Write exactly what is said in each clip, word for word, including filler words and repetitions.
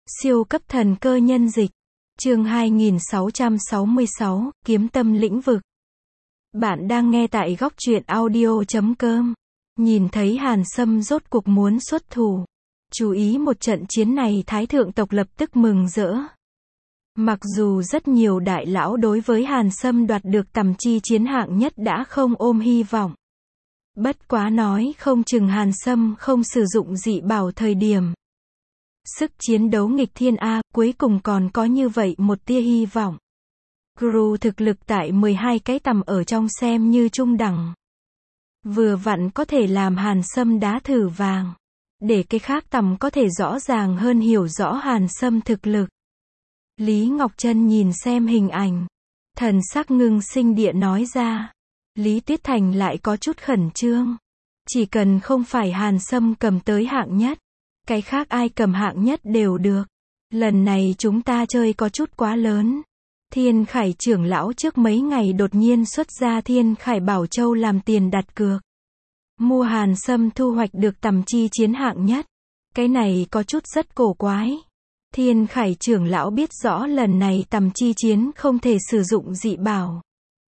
Siêu cấp thần cơ nhân dịch. Chương hai nghìn sáu trăm sáu mươi sáu, Kiếm tâm lĩnh vực. Bạn đang nghe tại góc truyện audio chấm com. Nhìn thấy Hàn Sâm rốt cuộc muốn xuất thủ. Chú ý một trận chiến này, Thái thượng tộc lập tức mừng rỡ. Mặc dù rất nhiều đại lão đối với Hàn Sâm đoạt được tầm chi chiến hạng nhất đã không ôm hy vọng. Bất quá nói không chừng Hàn Sâm không sử dụng dị bảo thời điểm. Sức chiến đấu nghịch thiên A, cuối cùng còn có như vậy một tia hy vọng. Guru thực lực tại mười hai cái tầm ở trong xem như trung đẳng. Vừa vặn có thể làm Hàn Sâm đá thử vàng. Để cái khác tầm có thể rõ ràng hơn hiểu rõ Hàn Sâm thực lực. Lý Ngọc Trân nhìn xem hình ảnh. Thần sắc ngưng sinh địa nói ra. Lý Tuyết Thành lại có chút khẩn trương. Chỉ cần không phải Hàn Sâm cầm tới hạng nhất. Cái khác ai cầm hạng nhất đều được. Lần này chúng ta chơi có chút quá lớn. Thiên Khải trưởng lão trước mấy ngày đột nhiên xuất ra Thiên Khải Bảo Châu làm tiền đặt cược. Mua Hàn Sâm thu hoạch được tầm chi chiến hạng nhất. Cái này có chút rất cổ quái. Thiên Khải trưởng lão biết rõ lần này tầm chi chiến không thể sử dụng dị bảo.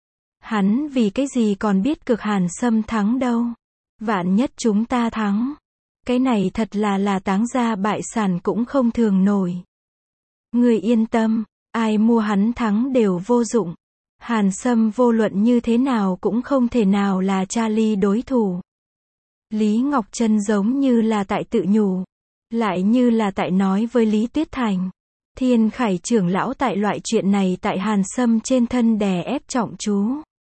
Hắn vì cái gì còn biết cực Hàn Sâm thắng đâu. Vạn nhất chúng ta thắng. Cái này thật là là táng gia bại sản cũng không thường nổi. Người yên tâm, ai mua hắn thắng đều vô dụng. Hàn Sâm vô luận như thế nào cũng không thể nào là Charlie đối thủ. Lý Ngọc Trân giống như là tại tự nhủ. Lại như là tại nói với Lý Tuyết Thành. Thiên Khải trưởng lão tại loại chuyện này tại Hàn Sâm trên thân đè ép trọng chú.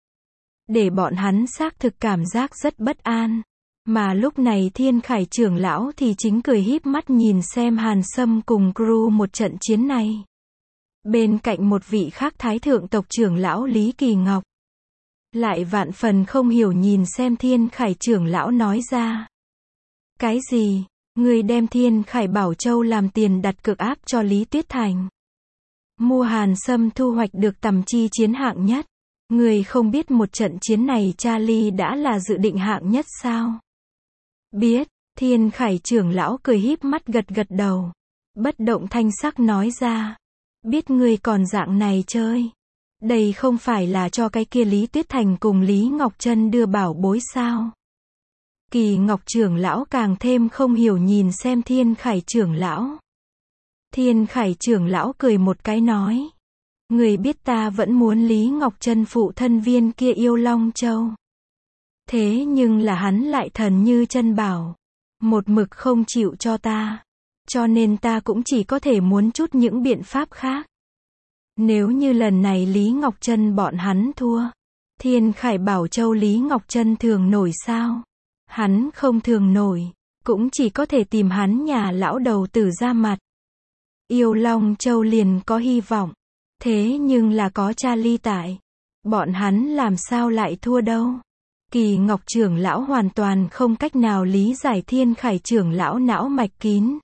Để bọn hắn xác thực cảm giác rất bất an. Mà lúc này Thiên Khải trưởng lão thì chính cười híp mắt nhìn xem Hàn Sâm cùng Guru một trận chiến này. Bên cạnh một vị khác Thái thượng tộc trưởng lão Lý Kỳ Ngọc. Lại vạn phần không hiểu nhìn xem Thiên Khải trưởng lão nói ra. Cái gì? Người đem Thiên Khải Bảo Châu làm tiền đặt cược áp cho Lý Tuyết Thành. Mua Hàn Sâm thu hoạch được tầm chi chiến hạng nhất. Người không biết một trận chiến này Charlie đã là dự định hạng nhất sao? Biết, Thiên Khải trưởng lão cười híp mắt gật gật đầu. Bất động thanh sắc nói ra. Biết ngươi còn dạng này chơi. Đây không phải là cho cái kia Lý Tuyết Thành cùng Lý Ngọc Trân đưa bảo bối sao? Kỳ Ngọc trưởng lão càng thêm không hiểu nhìn xem Thiên Khải trưởng lão. Thiên Khải trưởng lão cười một cái nói. Người biết ta vẫn muốn Lý Ngọc Trân phụ thân viên kia yêu Long Châu. Thế nhưng là hắn lại thần như chân bảo. Một mực không chịu cho ta. Cho nên ta cũng chỉ có thể muốn chút những biện pháp khác. Nếu như lần này Lý Ngọc Trân bọn hắn thua. Thiên Khải Bảo Châu Lý Ngọc Trân thường nổi sao? Hắn không thường nổi. Cũng chỉ có thể tìm hắn nhà lão đầu tử ra mặt. Yêu Long Châu liền có hy vọng. Thế nhưng là có Charlie tại. Bọn hắn làm sao lại thua đâu? Kỳ Ngọc trưởng lão hoàn toàn không cách nào lý giải Thiên Khải trưởng lão não mạch kín.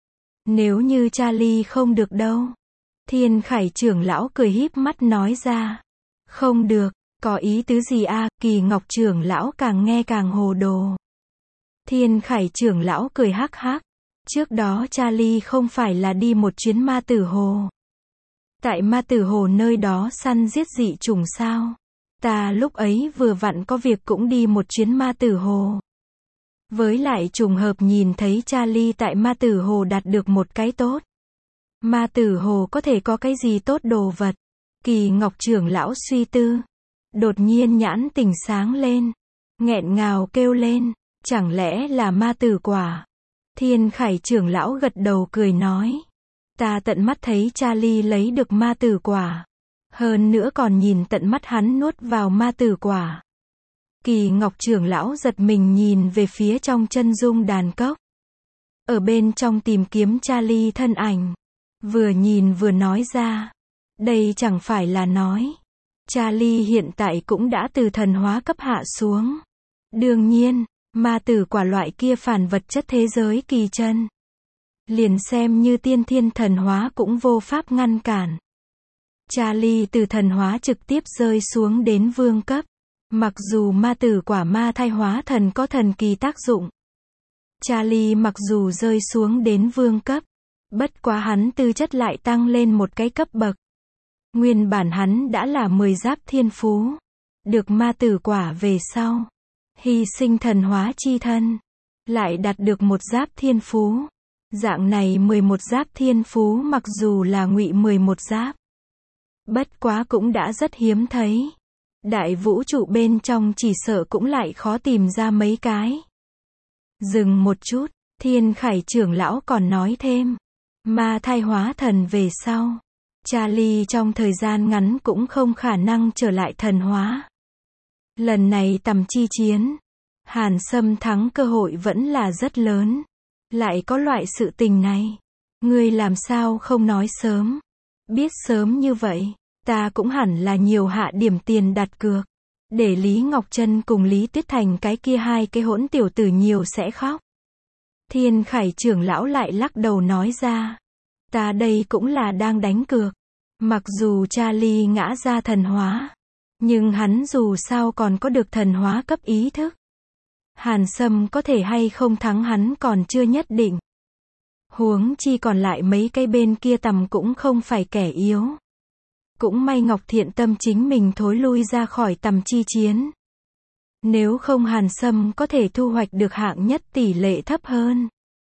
Nếu như Charlie không được đâu. Thiên Khải trưởng lão cười híp mắt nói ra. Không được, có ý tứ gì a? À? Kỳ Ngọc trưởng lão càng nghe càng hồ đồ. Thiên Khải trưởng lão cười hắc hắc. Trước đó Charlie không phải là đi một chuyến ma tử hồ. Tại ma tử hồ nơi đó săn giết dị trùng sao? Ta lúc ấy vừa vặn có việc cũng đi một chuyến ma tử hồ. Với lại trùng hợp nhìn thấy Charlie tại ma tử hồ đạt được một cái tốt. Ma tử hồ có thể có cái gì tốt đồ vật? Kỳ Ngọc trưởng lão suy tư. Đột nhiên nhãn tỉnh sáng lên. Nghẹn ngào kêu lên. Chẳng lẽ là ma tử quả? Thiên Khải trưởng lão gật đầu cười nói. Ta tận mắt thấy Charlie lấy được ma tử quả. Hơn nữa còn nhìn tận mắt hắn nuốt vào ma tử quả. Kỳ Ngọc trưởng lão giật mình nhìn về phía trong chân dung đàn cốc. Ở bên trong tìm kiếm Charlie thân ảnh. Vừa nhìn vừa nói ra. Đây chẳng phải là nói. Charlie hiện tại cũng đã từ thần hóa cấp hạ xuống. Đương nhiên, ma tử quả loại kia phản vật chất thế giới kỳ chân. Liền xem như tiên thiên thần hóa cũng vô pháp ngăn cản. Charlie từ thần hóa trực tiếp rơi xuống đến vương cấp. Mặc dù ma tử quả ma thai hóa thần có thần kỳ tác dụng. Charlie mặc dù rơi xuống đến vương cấp. Bất quá hắn tư chất lại tăng lên một cái cấp bậc. Nguyên bản hắn đã là mười giáp thiên phú. Được ma tử quả về sau. Hy sinh thần hóa chi thân. Lại đạt được một giáp thiên phú. Dạng này mười một giáp thiên phú mặc dù là ngụy mười một giáp. Bất quá cũng đã rất hiếm thấy. Đại vũ trụ bên trong chỉ sợ cũng lại khó tìm ra mấy cái. Dừng một chút, Thiên Khải trưởng lão còn nói thêm. Ma thai hóa thần về sau. Charlie trong thời gian ngắn cũng không khả năng trở lại thần hóa. Lần này tầm chi chiến. Hàn Sâm thắng cơ hội vẫn là rất lớn. Lại có loại sự tình này. Ngươi làm sao không nói sớm. Biết sớm như vậy. Ta cũng hẳn là nhiều hạ điểm tiền đặt cược. Để Lý Ngọc Trân cùng Lý Tuyết Thành cái kia hai cái hỗn tiểu tử nhiều sẽ khóc. Thiên Khải trưởng lão lại lắc đầu nói ra. Ta đây cũng là đang đánh cược. Mặc dù Charlie ngã ra thần hóa. Nhưng hắn dù sao còn có được thần hóa cấp ý thức. Hàn Sâm có thể hay không thắng hắn còn chưa nhất định. Huống chi còn lại mấy cái bên kia tầm cũng không phải kẻ yếu. Cũng may Ngọc Thiện Tâm chính mình thối lui ra khỏi tầm chi chiến. Nếu không Hàn Sâm có thể thu hoạch được hạng nhất tỷ lệ thấp hơn.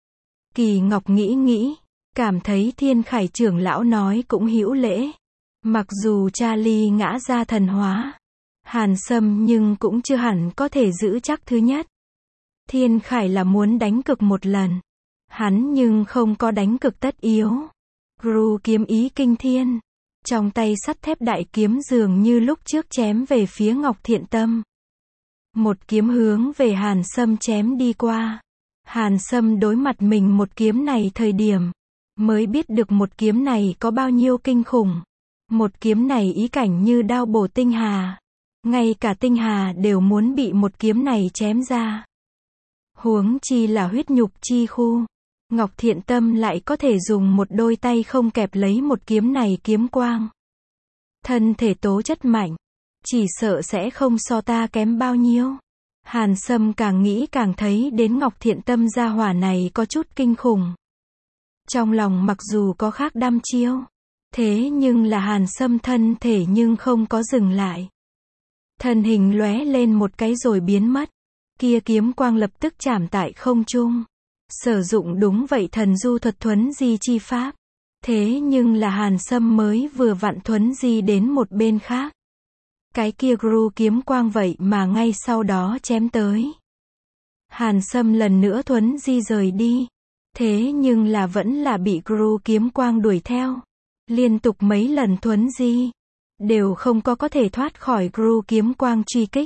Kỳ Ngọc nghĩ nghĩ, cảm thấy Thiên Khải trưởng lão nói cũng hữu lễ. Mặc dù Charlie ngã ra thần hóa, Hàn Sâm nhưng cũng chưa hẳn có thể giữ chắc thứ nhất. Thiên Khải là muốn đánh cực một lần. Hắn nhưng không có đánh cực tất yếu. Gru kiếm ý kinh thiên. Trong tay sắt thép đại kiếm dường như lúc trước chém về phía Ngọc Thiện Tâm. Một kiếm hướng về Hàn Sâm chém đi qua. Hàn Sâm đối mặt mình một kiếm này thời điểm. Mới biết được một kiếm này có bao nhiêu kinh khủng. Một kiếm này ý cảnh như đao bổ tinh hà. Ngay cả tinh hà đều muốn bị một kiếm này chém ra. Huống chi là huyết nhục chi khu. Ngọc Thiện Tâm lại có thể dùng một đôi tay không kẹp lấy một kiếm này kiếm quang. Thân thể tố chất mạnh. Chỉ sợ sẽ không so ta kém bao nhiêu. Hàn Sâm càng nghĩ càng thấy đến Ngọc Thiện Tâm gia hỏa này có chút kinh khủng. Trong lòng mặc dù có khác đăm chiêu. Thế nhưng là Hàn Sâm thân thể nhưng không có dừng lại. Thân hình lóe lên một cái rồi biến mất. Kia kiếm quang lập tức chạm tại không trung. Sử dụng đúng vậy thần du thuật thuấn di chi pháp. Thế nhưng là Hàn Sâm mới vừa vặn thuấn di đến một bên khác. Cái kia Gru kiếm quang vậy mà ngay sau đó chém tới. Hàn Sâm lần nữa thuấn di rời đi. Thế nhưng là vẫn là bị Gru kiếm quang đuổi theo. Liên tục mấy lần thuấn di. Đều không có có thể thoát khỏi Gru kiếm quang truy kích.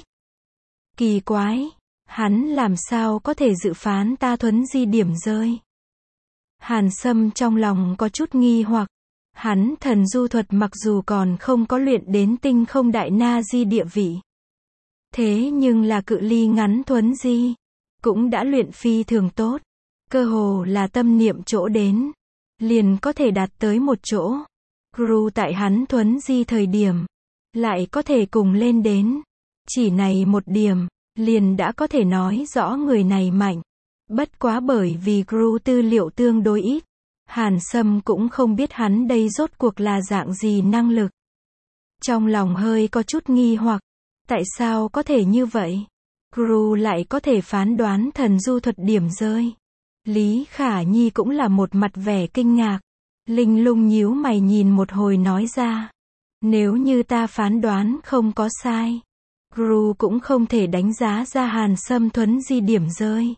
Kỳ quái. Hắn làm sao có thể dự phán ta thuấn di điểm rơi. Hàn Sâm trong lòng có chút nghi hoặc. Hắn thần du thuật mặc dù còn không có luyện đến tinh không đại na di địa vị. Thế nhưng là cự ly ngắn thuấn di. Cũng đã luyện phi thường tốt. Cơ hồ là tâm niệm chỗ đến. Liền có thể đạt tới một chỗ. Gru tại hắn thuấn di thời điểm. Lại có thể cùng lên đến. Chỉ này một điểm. Liền đã có thể nói rõ người này mạnh. Bất quá bởi vì Gru tư liệu tương đối ít. Hàn Sâm cũng không biết hắn đây rốt cuộc là dạng gì năng lực. Trong lòng hơi có chút nghi hoặc. Tại sao có thể như vậy? Gru lại có thể phán đoán thần du thuật điểm rơi. Lý Khả Nhi cũng là một mặt vẻ kinh ngạc. Linh lung nhíu mày nhìn một hồi nói ra. Nếu như ta phán đoán không có sai. Gru cũng không thể đánh giá ra Hàn Sâm thuấn di điểm rơi.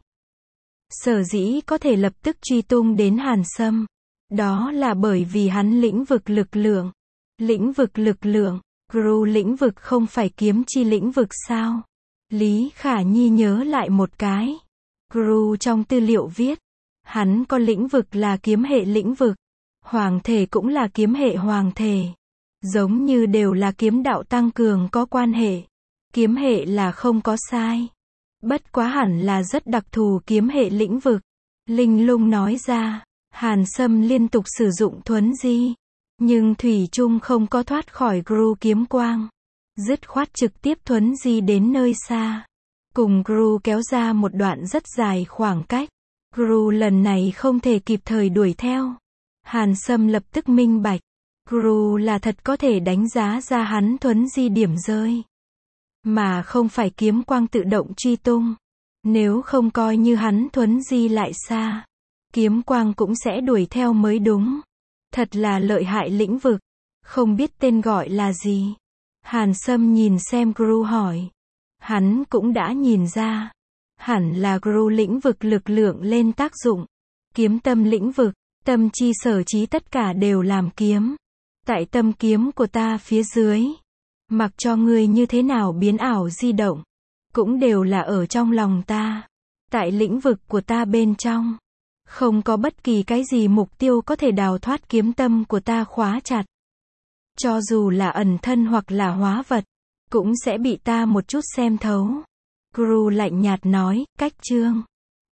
Sở dĩ có thể lập tức truy tung đến Hàn Sâm. Đó là bởi vì hắn lĩnh vực lực lượng. Lĩnh vực lực lượng. Gru lĩnh vực không phải kiếm chi lĩnh vực sao? Lý Khả Nhi nhớ lại một cái. Gru trong tư liệu viết. Hắn có lĩnh vực là kiếm hệ lĩnh vực. Hoàng thể cũng là kiếm hệ hoàng thể. Giống như đều là kiếm đạo tăng cường có quan hệ. Kiếm hệ là không có sai. Bất quá hẳn là rất đặc thù kiếm hệ lĩnh vực. Linh lung nói ra. Hàn Sâm liên tục sử dụng thuấn di. Nhưng thủy chung không có thoát khỏi Gru kiếm quang. Dứt khoát trực tiếp thuấn di đến nơi xa. Cùng Gru kéo ra một đoạn rất dài khoảng cách. Gru lần này không thể kịp thời đuổi theo. Hàn Sâm lập tức minh bạch. Guru là thật có thể đánh giá ra hắn thuấn di điểm rơi. Mà không phải kiếm quang tự động truy tung. Nếu không coi như hắn thuấn di lại xa. Kiếm quang cũng sẽ đuổi theo mới đúng. Thật là lợi hại lĩnh vực. Không biết tên gọi là gì. Hàn Sâm nhìn xem Guru hỏi. Hắn cũng đã nhìn ra. Hẳn là Guru lĩnh vực lực lượng lên tác dụng. Kiếm tâm lĩnh vực, tâm chi sở trí tất cả đều làm kiếm. Tại tâm kiếm của ta phía dưới. Mặc cho ngươi như thế nào biến ảo di động. Cũng đều là ở trong lòng ta. Tại lĩnh vực của ta bên trong. Không có bất kỳ cái gì mục tiêu có thể đào thoát kiếm tâm của ta khóa chặt. Cho dù là ẩn thân hoặc là hóa vật. Cũng sẽ bị ta một chút xem thấu. Guru lạnh nhạt nói, cách chương.